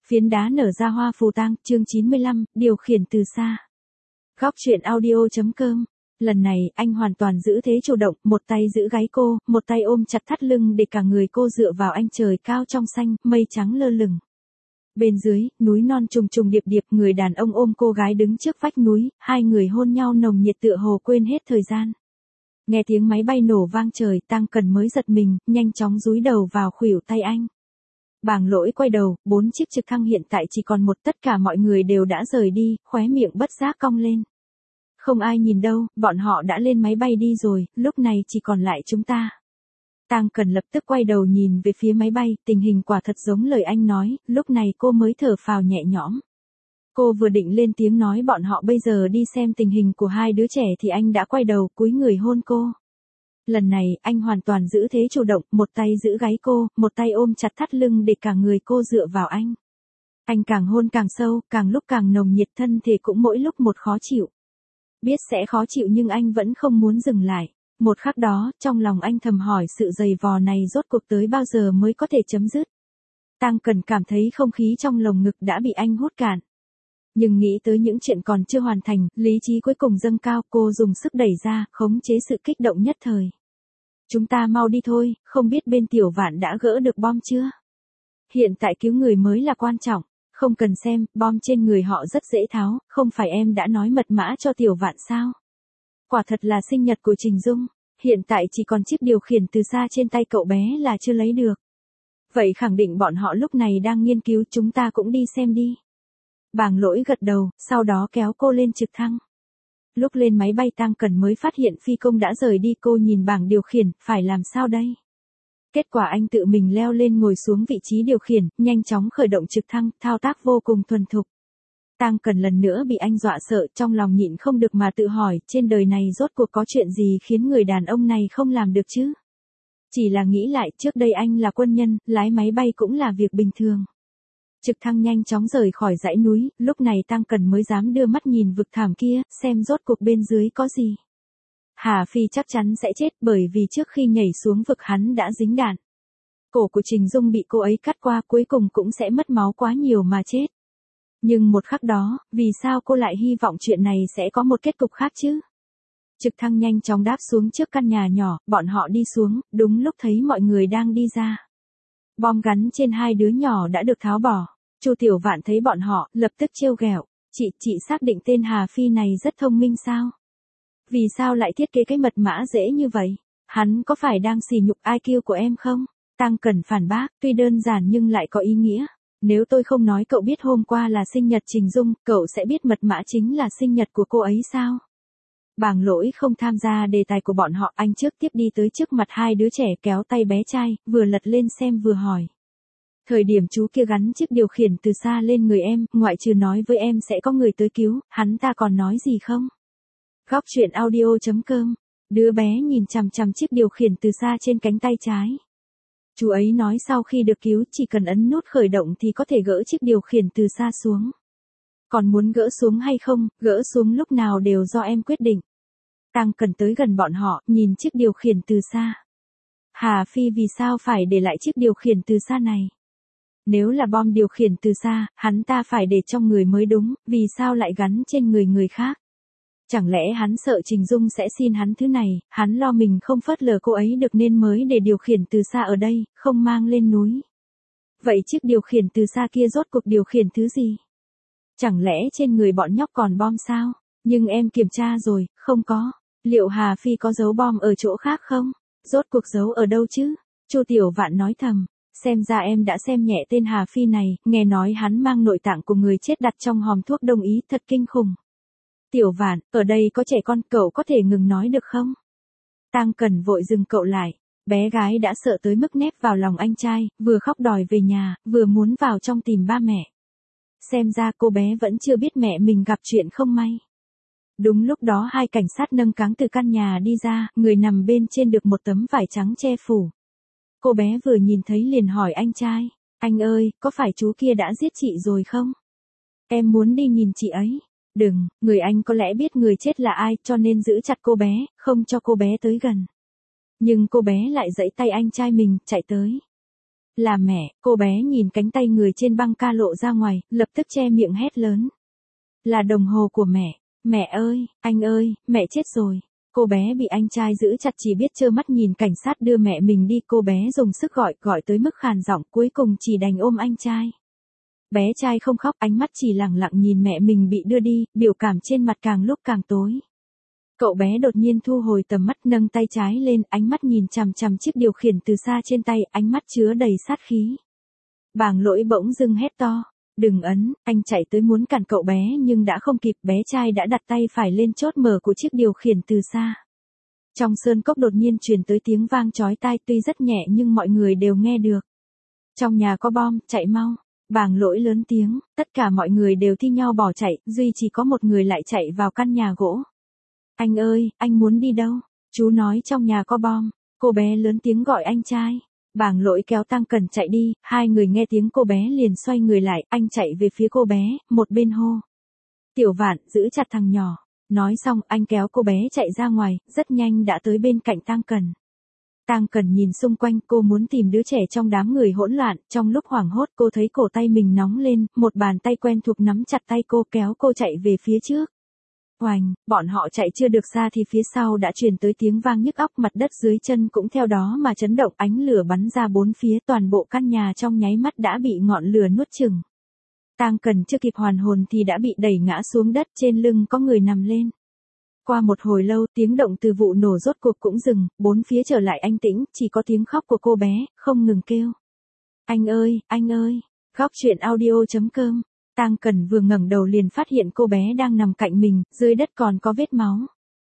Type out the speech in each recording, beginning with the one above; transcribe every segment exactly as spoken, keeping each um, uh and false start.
Phiến đá nở ra hoa phù tang, chương chín mươi lăm, điều khiển từ xa. Góc truyện audio.com. Lần này, anh hoàn toàn giữ thế chủ động, một tay giữ gáy cô, một tay ôm chặt thắt lưng để cả người cô dựa vào anh. Trời cao trong xanh, mây trắng lơ lửng. Bên dưới, núi non trùng trùng điệp điệp, người đàn ông ôm cô gái đứng trước vách núi, hai người hôn nhau nồng nhiệt tựa hồ quên hết thời gian. Nghe tiếng máy bay nổ vang trời, Tăng Cần mới giật mình, nhanh chóng dúi đầu vào khuỷu tay anh. Bàng Lỗi quay đầu, bốn chiếc trực thăng hiện tại chỉ còn một, tất cả mọi người đều đã rời đi, khóe miệng bất giác cong lên. Không ai nhìn đâu, bọn họ đã lên máy bay đi rồi, lúc này chỉ còn lại chúng ta. Tăng Cần lập tức quay đầu nhìn về phía máy bay, tình hình quả thật giống lời anh nói, lúc này cô mới thở phào nhẹ nhõm. Cô vừa định lên tiếng nói bọn họ bây giờ đi xem tình hình của hai đứa trẻ thì anh đã quay đầu cúi người hôn cô. Lần này, anh hoàn toàn giữ thế chủ động, một tay giữ gáy cô, một tay ôm chặt thắt lưng để cả người cô dựa vào anh. Anh càng hôn càng sâu, càng lúc càng nồng nhiệt, thân thể cũng mỗi lúc một khó chịu. Biết sẽ khó chịu nhưng anh vẫn không muốn dừng lại. Một khắc đó, trong lòng anh thầm hỏi sự giày vò này rốt cuộc tới bao giờ mới có thể chấm dứt. Tăng Cần cảm thấy không khí trong lồng ngực đã bị anh hút cạn. Nhưng nghĩ tới những chuyện còn chưa hoàn thành, lý trí cuối cùng dâng cao, cô dùng sức đẩy ra, khống chế sự kích động nhất thời. Chúng ta mau đi thôi, không biết bên Tiểu Vạn đã gỡ được bom chưa? Hiện tại cứu người mới là quan trọng, không cần xem, bom trên người họ rất dễ tháo, không phải em đã nói mật mã cho Tiểu Vạn sao? Quả thật là sinh nhật của Trình Dung, hiện tại chỉ còn chiếc điều khiển từ xa trên tay cậu bé là chưa lấy được. Vậy khẳng định bọn họ lúc này đang nghiên cứu, chúng ta cũng đi xem đi. Bàng Lỗi gật đầu, sau đó kéo cô lên trực thăng. Lúc lên máy bay Tăng Cần mới phát hiện phi công đã rời đi, cô nhìn bảng điều khiển, phải làm sao đây? Kết quả anh tự mình leo lên ngồi xuống vị trí điều khiển, nhanh chóng khởi động trực thăng, thao tác vô cùng thuần thục. Tăng Cần lần nữa bị anh dọa sợ, trong lòng nhịn không được mà tự hỏi, trên đời này rốt cuộc có chuyện gì khiến người đàn ông này không làm được chứ? Chỉ là nghĩ lại, trước đây anh là quân nhân, lái máy bay cũng là việc bình thường. Trực thăng nhanh chóng rời khỏi dãy núi, lúc này Tăng Cần mới dám đưa mắt nhìn vực thẳm kia, xem rốt cuộc bên dưới có gì. Hà Phi chắc chắn sẽ chết bởi vì trước khi nhảy xuống vực hắn đã dính đạn. Cổ của Trình Dung bị cô ấy cắt qua, cuối cùng cũng sẽ mất máu quá nhiều mà chết. Nhưng một khắc đó, vì sao cô lại hy vọng chuyện này sẽ có một kết cục khác chứ? Trực thăng nhanh chóng đáp xuống trước căn nhà nhỏ, bọn họ đi xuống, đúng lúc thấy mọi người đang đi ra. Bom gắn trên hai đứa nhỏ đã được tháo bỏ. Chu Tiểu Vạn thấy bọn họ, lập tức trêu ghẹo, chị, chị xác định tên Hà Phi này rất thông minh sao? Vì sao lại thiết kế cái mật mã dễ như vậy? Hắn có phải đang sỉ nhục i kiu của em không? Tăng Cần phản bác, tuy đơn giản nhưng lại có ý nghĩa. Nếu tôi không nói cậu biết hôm qua là sinh nhật Trình Dung, cậu sẽ biết mật mã chính là sinh nhật của cô ấy sao? Bàng Lỗi không tham gia đề tài của bọn họ, anh trước tiếp đi tới trước mặt hai đứa trẻ kéo tay bé trai, vừa lật lên xem vừa hỏi. Thời điểm chú kia gắn chiếc điều khiển từ xa lên người em, ngoại trừ nói với em sẽ có người tới cứu, hắn ta còn nói gì không? Góc truyện audio.com. Đứa bé nhìn chằm chằm chiếc điều khiển từ xa trên cánh tay trái. Chú ấy nói sau khi được cứu chỉ cần ấn nút khởi động thì có thể gỡ chiếc điều khiển từ xa xuống. Còn muốn gỡ xuống hay không, gỡ xuống lúc nào đều do em quyết định. Tăng Cần tới gần bọn họ, nhìn chiếc điều khiển từ xa. Hà Phi vì sao phải để lại chiếc điều khiển từ xa này? Nếu là bom điều khiển từ xa, hắn ta phải để trong người mới đúng, vì sao lại gắn trên người người khác? Chẳng lẽ hắn sợ Trình Dung sẽ xin hắn thứ này, hắn lo mình không phớt lờ cô ấy được nên mới để điều khiển từ xa ở đây, không mang lên núi. Vậy chiếc điều khiển từ xa kia rốt cuộc điều khiển thứ gì? Chẳng lẽ trên người bọn nhóc còn bom sao? Nhưng em kiểm tra rồi, không có. Liệu Hà Phi có giấu bom ở chỗ khác không? Rốt cuộc giấu ở đâu chứ? Chu Tiểu Vạn nói thầm. Xem ra em đã xem nhẹ tên Hà Phi này, nghe nói hắn mang nội tạng của người chết đặt trong hòm thuốc đông y, thật kinh khủng. Tiểu Vạn, ở đây có trẻ con, cậu có thể ngừng nói được không? Tăng Cần vội dừng cậu lại. Bé gái đã sợ tới mức nép vào lòng anh trai, vừa khóc đòi về nhà, vừa muốn vào trong tìm ba mẹ. Xem ra cô bé vẫn chưa biết mẹ mình gặp chuyện không may. Đúng lúc đó hai cảnh sát nâng cáng từ căn nhà đi ra, người nằm bên trên được một tấm vải trắng che phủ. Cô bé vừa nhìn thấy liền hỏi anh trai, anh ơi, có phải chú kia đã giết chị rồi không? Em muốn đi nhìn chị ấy. Đừng, người anh có lẽ biết người chết là ai cho nên giữ chặt cô bé, không cho cô bé tới gần. Nhưng cô bé lại giãy tay anh trai mình, chạy tới. Là mẹ, cô bé nhìn cánh tay người trên băng ca lộ ra ngoài, lập tức che miệng hét lớn. Là đồng hồ của mẹ. Mẹ ơi, anh ơi, mẹ chết rồi. Cô bé bị anh trai giữ chặt chỉ biết trơ mắt nhìn cảnh sát đưa mẹ mình đi. Cô bé dùng sức gọi, gọi tới mức khàn giọng, cuối cùng chỉ đành ôm anh trai. Bé trai không khóc, ánh mắt chỉ lặng lặng nhìn mẹ mình bị đưa đi, biểu cảm trên mặt càng lúc càng tối. Cậu bé đột nhiên thu hồi tầm mắt, nâng tay trái lên, ánh mắt nhìn chằm chằm chiếc điều khiển từ xa trên tay, ánh mắt chứa đầy sát khí. Bàng Lỗi bỗng dưng hét to. Đừng ấn, anh chạy tới muốn cản cậu bé nhưng đã không kịp, bé trai đã đặt tay phải lên chốt mở của chiếc điều khiển từ xa. Trong sơn cốc đột nhiên truyền tới tiếng vang chói tai, tuy rất nhẹ nhưng mọi người đều nghe được. Trong nhà có bom, chạy mau. Bàng Lỗi lớn tiếng, tất cả mọi người đều thi nhau bỏ chạy, duy chỉ có một người lại chạy vào căn nhà gỗ. Anh ơi, anh muốn đi đâu? Chú nói trong nhà có bom. Cô bé lớn tiếng gọi anh trai. Bàng Lỗi kéo Tăng Cần chạy đi, hai người nghe tiếng cô bé liền xoay người lại, anh chạy về phía cô bé, một bên hô. Tiểu Vạn, giữ chặt thằng nhỏ. Nói xong, anh kéo cô bé chạy ra ngoài, rất nhanh đã tới bên cạnh Tăng Cần. Tăng Cần nhìn xung quanh, cô muốn tìm đứa trẻ trong đám người hỗn loạn, trong lúc hoảng hốt cô thấy cổ tay mình nóng lên, một bàn tay quen thuộc nắm chặt tay cô kéo cô chạy về phía trước. Oành, bọn họ chạy chưa được xa thì phía sau đã truyền tới tiếng vang nhức óc, mặt đất dưới chân cũng theo đó mà chấn động, ánh lửa bắn ra bốn phía, toàn bộ căn nhà trong nháy mắt đã bị ngọn lửa nuốt chửng. Tăng Cần chưa kịp hoàn hồn thì đã bị đẩy ngã xuống đất, trên lưng có người nằm lên. Qua một hồi lâu, tiếng động từ vụ nổ rốt cuộc cũng dừng, bốn phía trở lại an tĩnh, chỉ có tiếng khóc của cô bé, không ngừng kêu. Anh ơi, anh ơi, Góc truyện audio chấm com. Tăng Cần vừa ngẩng đầu liền phát hiện cô bé đang nằm cạnh mình, dưới đất còn có vết máu.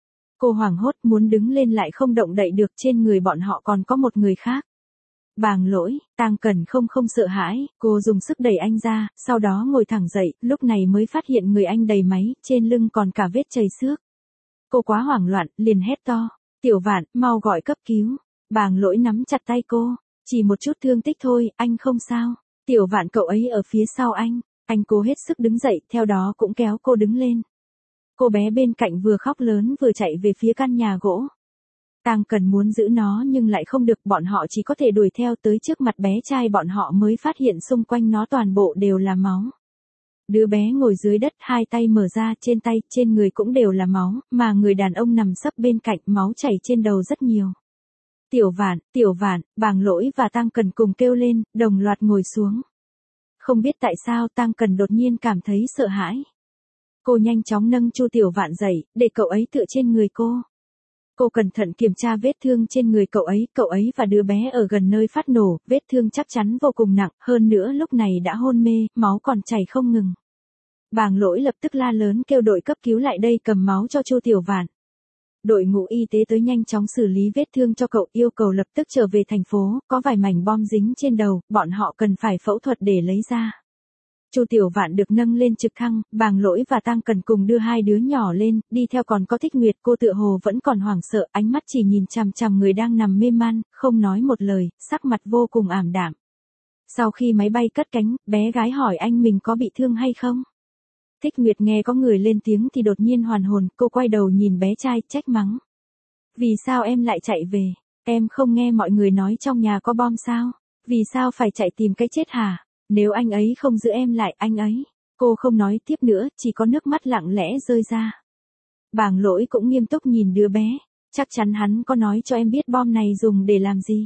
Cô hoảng hốt muốn đứng lên lại không động đậy được, trên người bọn họ còn có một người khác. Bàng Lỗi, Tăng Cần không không sợ hãi, cô dùng sức đẩy anh ra, sau đó ngồi thẳng dậy, lúc này mới phát hiện người anh đầy máy, trên lưng còn cả vết chảy xước. Cô quá hoảng loạn, liền hét to, Tiểu Vạn, mau gọi cấp cứu. Bàng Lỗi nắm chặt tay cô, chỉ một chút thương tích thôi, anh không sao. Tiểu Vạn cậu ấy ở phía sau anh. Anh cố hết sức đứng dậy, theo đó cũng kéo cô đứng lên. Cô bé bên cạnh vừa khóc lớn vừa chạy về phía căn nhà gỗ. Tăng Cần muốn giữ nó nhưng lại không được, bọn họ chỉ có thể đuổi theo tới trước mặt bé trai, bọn họ mới phát hiện xung quanh nó toàn bộ đều là máu. Đứa bé ngồi dưới đất, hai tay mở ra, trên tay, trên người cũng đều là máu, mà người đàn ông nằm sấp bên cạnh, máu chảy trên đầu rất nhiều. Tiểu Vạn, Tiểu Vạn, Bàng Lỗi và Tăng Cần cùng kêu lên, đồng loạt ngồi xuống. Không biết tại sao Tăng Cần đột nhiên cảm thấy sợ hãi. Cô nhanh chóng nâng Chu Tiểu Vạn dậy, để cậu ấy tựa trên người cô. Cô cẩn thận kiểm tra vết thương trên người cậu ấy, cậu ấy và đứa bé ở gần nơi phát nổ, vết thương chắc chắn vô cùng nặng, hơn nữa lúc này đã hôn mê, máu còn chảy không ngừng. Bàng Lỗi lập tức la lớn kêu đội cấp cứu lại đây cầm máu cho Chu Tiểu Vạn. Đội ngũ y tế tới nhanh chóng xử lý vết thương cho cậu, yêu cầu lập tức trở về thành phố, có vài mảnh bom dính trên đầu, bọn họ cần phải phẫu thuật để lấy ra. Chu Tiểu Vạn được nâng lên trực thăng, Bàng Lỗi và Tăng Cần cùng đưa hai đứa nhỏ lên, đi theo còn có Thích Nguyệt, cô tựa hồ vẫn còn hoảng sợ, ánh mắt chỉ nhìn chằm chằm người đang nằm mê man, không nói một lời, sắc mặt vô cùng ảm đạm. Sau khi máy bay cất cánh, bé gái hỏi anh mình có bị thương hay không? Thích Nguyệt nghe có người lên tiếng thì đột nhiên hoàn hồn, cô quay đầu nhìn bé trai, trách mắng. Vì sao em lại chạy về? Em không nghe mọi người nói trong nhà có bom sao? Vì sao phải chạy tìm cái chết hả? Nếu anh ấy không giữ em lại, anh ấy. Cô không nói tiếp nữa, chỉ có nước mắt lặng lẽ rơi ra. Bàng Lỗi cũng nghiêm túc nhìn đứa bé. Chắc chắn hắn có nói cho em biết bom này dùng để làm gì.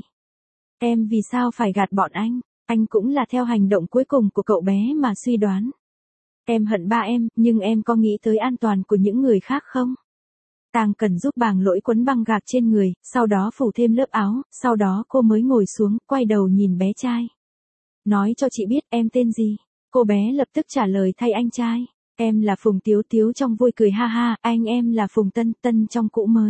Em vì sao phải gạt bọn anh? Anh cũng là theo hành động cuối cùng của cậu bé mà suy đoán. Em hận ba em, nhưng em có nghĩ tới an toàn của những người khác không? Tăng Cần giúp Bàng Lỗi quấn băng gạc trên người, sau đó phủ thêm lớp áo, sau đó cô mới ngồi xuống, quay đầu nhìn bé trai. Nói cho chị biết em tên gì? Cô bé lập tức trả lời thay anh trai. Em là Phùng Tiếu Tiếu trong vui cười ha ha, anh em là Phùng Tân Tân trong cũ mới.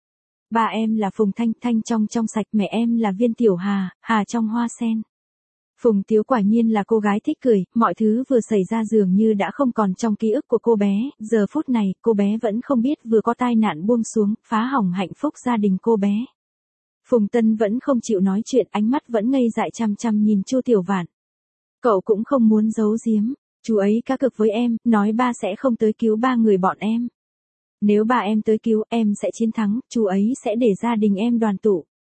Ba em là Phùng Thanh Thanh trong trong sạch, mẹ em là Viên Tiểu Hà, Hà trong hoa sen. Phùng Tiếu quả nhiên là cô gái thích cười, mọi thứ vừa xảy ra dường như đã không còn trong ký ức của cô bé, giờ phút này, cô bé vẫn không biết vừa có tai nạn buông xuống, phá hỏng hạnh phúc gia đình cô bé. Phùng Tân vẫn không chịu nói chuyện, ánh mắt vẫn ngây dại chăm chăm nhìn Chu Tiểu Vạn. Cậu cũng không muốn giấu giếm, chú ấy cá cược với em, nói ba sẽ không tới cứu ba người bọn em. Nếu ba em tới cứu, em sẽ chiến thắng, chú ấy sẽ để gia đình em đoàn tụ.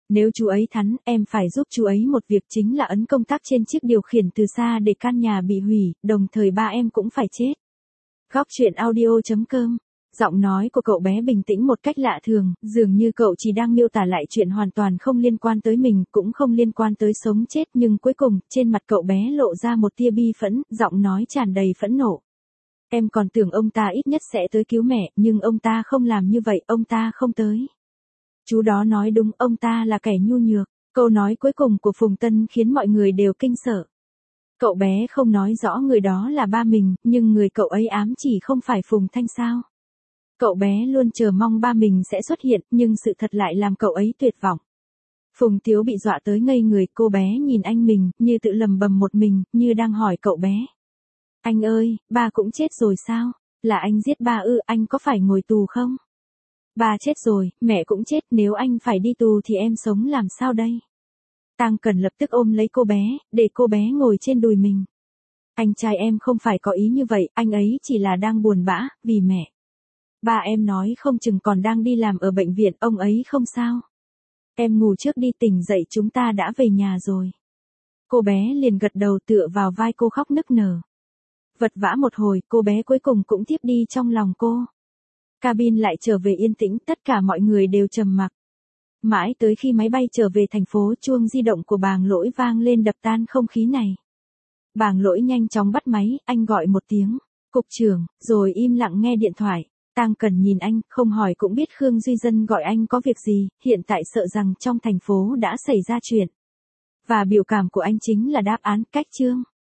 Nếu chú ấy thắng, em phải giúp chú ấy một việc chính là ấn công tắc trên chiếc điều khiển từ xa để căn nhà bị hủy, đồng thời ba em cũng phải chết. Góc truyện audio chấm com. Giọng nói của cậu bé bình tĩnh một cách lạ thường, dường như cậu chỉ đang miêu tả lại chuyện hoàn toàn không liên quan tới mình, cũng không liên quan tới sống chết, nhưng cuối cùng, trên mặt cậu bé lộ ra một tia bi phẫn, giọng nói tràn đầy phẫn nộ. Em còn tưởng ông ta ít nhất sẽ tới cứu mẹ, nhưng ông ta không làm như vậy, ông ta không tới. Chú đó nói đúng, ông ta là kẻ nhu nhược. Câu nói cuối cùng của Phùng Tân khiến mọi người đều kinh sợ. Cậu bé không nói rõ người đó là ba mình, nhưng người cậu ấy ám chỉ không phải Phùng Thanh sao. Cậu bé luôn chờ mong ba mình sẽ xuất hiện, nhưng sự thật lại làm cậu ấy tuyệt vọng. Phùng Tiếu bị dọa tới ngây người, cô bé nhìn anh mình, như tự lầm bầm một mình, như đang hỏi cậu bé. Anh ơi, ba cũng chết rồi sao? Là anh giết ba ư, anh có phải ngồi tù không? Ba chết rồi, mẹ cũng chết, nếu anh phải đi tù thì em sống làm sao đây? Tang Cần lập tức ôm lấy cô bé, để cô bé ngồi trên đùi mình. Anh trai em không phải có ý như vậy, anh ấy chỉ là đang buồn bã, vì mẹ. Ba em nói không chừng còn đang đi làm ở bệnh viện, ông ấy không sao. Em ngủ trước đi, tỉnh dậy chúng ta đã về nhà rồi. Cô bé liền gật đầu tựa vào vai cô khóc nức nở. Vật vã một hồi, cô bé cuối cùng cũng tiếp đi trong lòng cô. Cabin lại trở về yên tĩnh, tất cả mọi người đều trầm mặc. Mãi tới khi máy bay trở về thành phố, chuông di động của Bàng Lỗi vang lên đập tan không khí này. Bàng Lỗi nhanh chóng bắt máy, anh gọi một tiếng, cục trưởng, rồi im lặng nghe điện thoại. Tang Cần nhìn anh, không hỏi cũng biết Khương Duy Dân gọi anh có việc gì, hiện tại sợ rằng trong thành phố đã xảy ra chuyện. Và biểu cảm của anh chính là đáp án, cách chương.